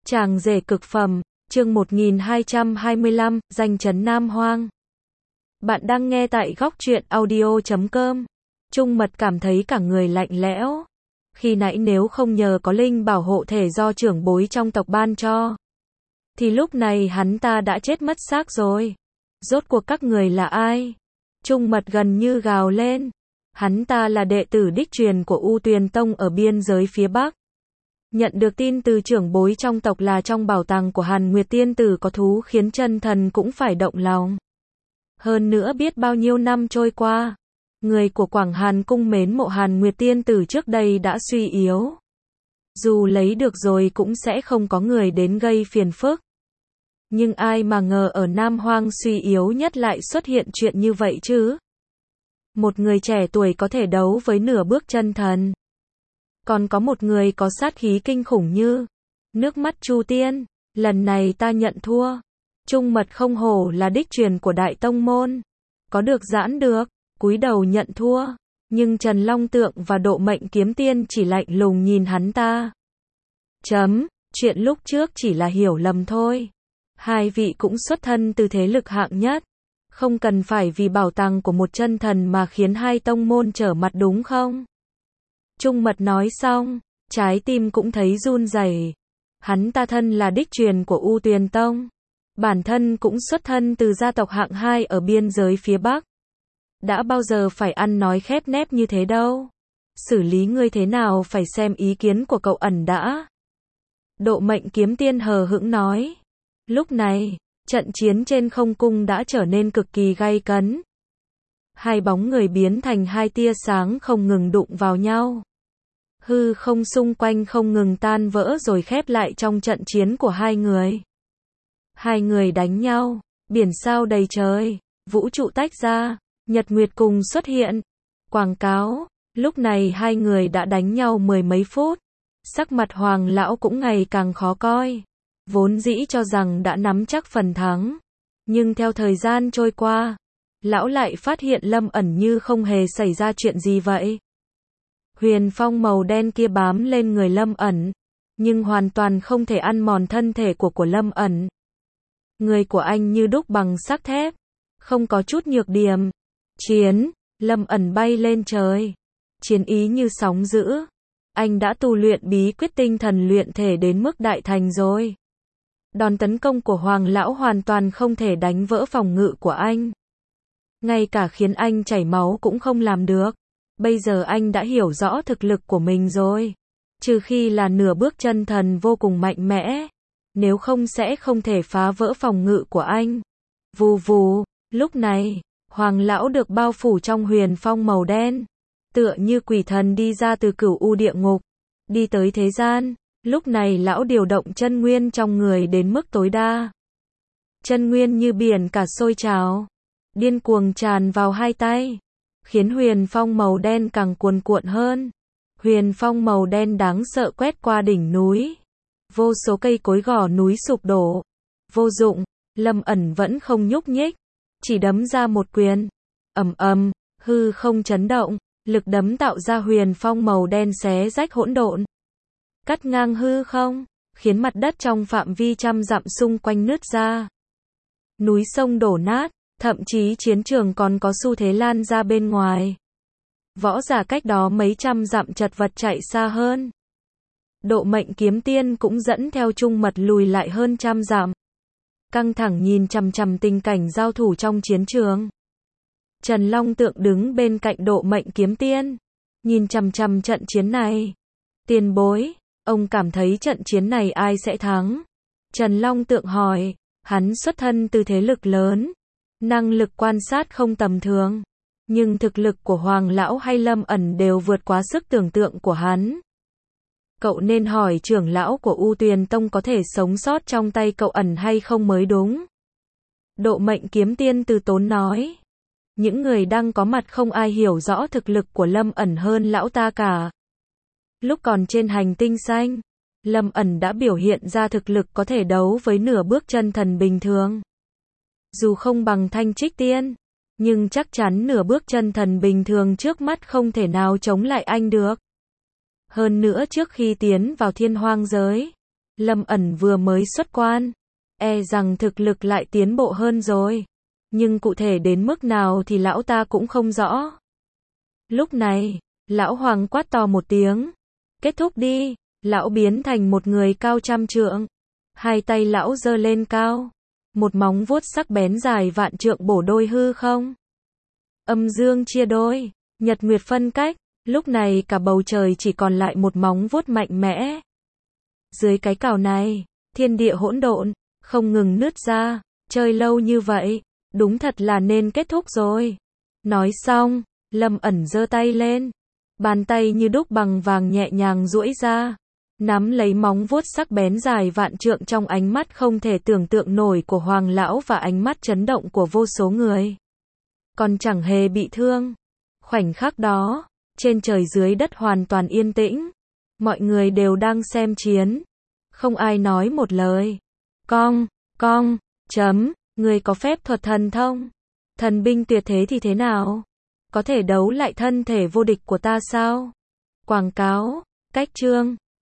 Chàng rể cực phẩm, chương 1225, danh chấn Nam Hoang. Bạn đang nghe tại góc truyện audio.com. Trung Mật cảm thấy cả người lạnh lẽo. Khi nãy nếu không nhờ có linh bảo hộ thể do trưởng bối trong tộc ban cho, thì lúc này hắn ta đã chết mất xác rồi. Rốt cuộc các người là ai? Trung Mật gần như gào lên. Hắn ta là đệ tử đích truyền của U Tuyền Tông ở biên giới phía Bắc. Nhận được tin từ trưởng bối trong tộc là trong bảo tàng của Hàn Nguyệt Tiên Tử có thú khiến chân thần cũng phải động lòng. Hơn nữa biết bao nhiêu năm trôi qua, người của Quảng Hàn cung mến mộ Hàn Nguyệt Tiên Tử trước đây đã suy yếu. Dù lấy được rồi cũng sẽ không có người đến gây phiền phức. Nhưng ai mà ngờ ở Nam Hoang suy yếu nhất lại xuất hiện chuyện như vậy chứ? Một người trẻ tuổi có thể đấu với nửa bước chân thần. Còn có một người có sát khí kinh khủng như nước mắt Chu Tiên. Lần này ta nhận thua. Trung Mật không hổ là đích truyền của Đại Tông Môn. Có được giãn được, cúi đầu nhận thua. Nhưng Trần Long Tượng và Độ Mệnh Kiếm Tiên chỉ lạnh lùng nhìn hắn ta. Chuyện lúc trước chỉ là hiểu lầm thôi. Hai vị cũng xuất thân từ thế lực hạng nhất. Không cần phải vì bảo tàng của một chân thần mà khiến hai tông môn trở mặt đúng không? Trung Mật nói xong, trái tim cũng thấy run rẩy. Hắn ta thân là đích truyền của U Tuyền Tông. Bản thân cũng xuất thân từ gia tộc hạng 2 ở biên giới phía Bắc. Đã bao giờ phải ăn nói khép nép như thế đâu. Xử lý ngươi thế nào phải xem ý kiến của cậu ẩn đã. Độ Mệnh Kiếm Tiên hờ hững nói. Lúc này, trận chiến trên không cung đã trở nên cực kỳ gay cấn. Hai bóng người biến thành hai tia sáng không ngừng đụng vào nhau. Hư không xung quanh không ngừng tan vỡ rồi khép lại trong trận chiến của hai người. Hai người đánh nhau, biển sao đầy trời, vũ trụ tách ra, nhật nguyệt cùng xuất hiện. Quảng cáo, lúc này hai người đã đánh nhau mười mấy phút. Sắc mặt Hoàng lão cũng ngày càng khó coi. Vốn dĩ cho rằng đã nắm chắc phần thắng. Nhưng theo thời gian trôi qua, lão lại phát hiện Lâm Ẩn như không hề xảy ra chuyện gì vậy. Huyền phong màu đen kia bám lên người Lâm Ẩn, nhưng hoàn toàn không thể ăn mòn thân thể của Lâm Ẩn. Người của anh như đúc bằng sắt thép, không có chút nhược điểm. Lâm Ẩn bay lên trời. Chiến ý như sóng dữ. Anh đã tu luyện bí quyết tinh thần luyện thể đến mức đại thành rồi. Đòn tấn công của Hoàng lão hoàn toàn không thể đánh vỡ phòng ngự của anh. Ngay cả khiến anh chảy máu cũng không làm được. Bây giờ anh đã hiểu rõ thực lực của mình rồi. Trừ khi là nửa bước chân thần vô cùng mạnh mẽ. Nếu không sẽ không thể phá vỡ phòng ngự của anh. Vù vù, lúc này, Hoàng lão được bao phủ trong huyền phong màu đen. Tựa như quỷ thần đi ra từ cửu u địa ngục. Đi tới thế gian. Lúc này lão điều động chân nguyên trong người đến mức tối đa. Chân nguyên như biển cả sôi trào. Điên cuồng tràn vào hai tay. Khiến huyền phong màu đen càng cuồn cuộn hơn. Huyền phong màu đen đáng sợ quét qua đỉnh núi. Vô số cây cối gò núi sụp đổ. Vô dụng, Lâm Ẩn vẫn không nhúc nhích. Chỉ đấm ra một quyền. Hư không chấn động. Lực đấm tạo ra huyền phong màu đen xé rách hỗn độn. Cắt ngang hư không, khiến mặt đất trong phạm vi trăm dặm xung quanh nứt ra. Núi sông đổ nát, thậm chí chiến trường còn có xu thế lan ra bên ngoài. Võ giả cách đó mấy trăm dặm chật vật chạy xa hơn. Độ Mệnh Kiếm Tiên cũng dẫn theo Trung Mật lùi lại hơn trăm dặm. Căng thẳng nhìn chằm chằm tình cảnh giao thủ trong chiến trường. Trần Long Tượng đứng bên cạnh Độ Mệnh Kiếm Tiên, nhìn chằm chằm trận chiến này. Tiền bối, ông cảm thấy trận chiến này ai sẽ thắng? Trần Long Tượng hỏi, hắn xuất thân từ thế lực lớn, năng lực quan sát không tầm thường, nhưng thực lực của Hoàng lão hay Lâm Ẩn đều vượt quá sức tưởng tượng của hắn. Cậu nên hỏi trưởng lão của U Tuyền Tông có thể sống sót trong tay cậu ẩn hay không mới đúng. Độ Mệnh Kiếm Tiên từ tốn nói. Những người đang có mặt không ai hiểu rõ thực lực của Lâm Ẩn hơn lão ta cả. Lúc còn trên hành tinh xanh, Lâm Ẩn đã biểu hiện ra thực lực có thể đấu với nửa bước chân thần bình thường. Dù không bằng Thanh Trích Tiên, nhưng chắc chắn nửa bước chân thần bình thường trước mắt không thể nào chống lại anh được. Hơn nữa trước khi tiến vào thiên hoang giới, Lâm ẩn vừa mới xuất quan, e rằng thực lực lại tiến bộ hơn rồi. Nhưng cụ thể đến mức nào thì lão ta cũng không rõ. Lúc này, lão Hoàng quát to một tiếng. Kết thúc đi, lão biến thành một người cao 100 trượng. Hai tay lão giơ lên cao. Một móng vuốt sắc bén dài vạn trượng bổ đôi hư không. Âm dương chia đôi, nhật nguyệt phân cách, lúc này cả bầu trời chỉ còn lại một móng vuốt mạnh mẽ. Dưới cái cào này, thiên địa hỗn độn, không ngừng nứt ra, chơi lâu như vậy, đúng thật là nên kết thúc rồi. Nói xong, Lâm ẩn giơ tay lên, bàn tay như đúc bằng vàng nhẹ nhàng duỗi ra, nắm lấy móng vuốt sắc bén dài vạn trượng trong ánh mắt không thể tưởng tượng nổi của Hoàng lão và ánh mắt chấn động của vô số người. Còn chẳng hề bị thương. Khoảnh khắc đó, trên trời dưới đất hoàn toàn yên tĩnh. Mọi người đều đang xem chiến. Không ai nói một lời. Chấm, người có phép thuật thần thông. Thần binh tuyệt thế thì thế nào? Có thể đấu lại thân thể vô địch của ta sao? Quảng cáo, cách chương.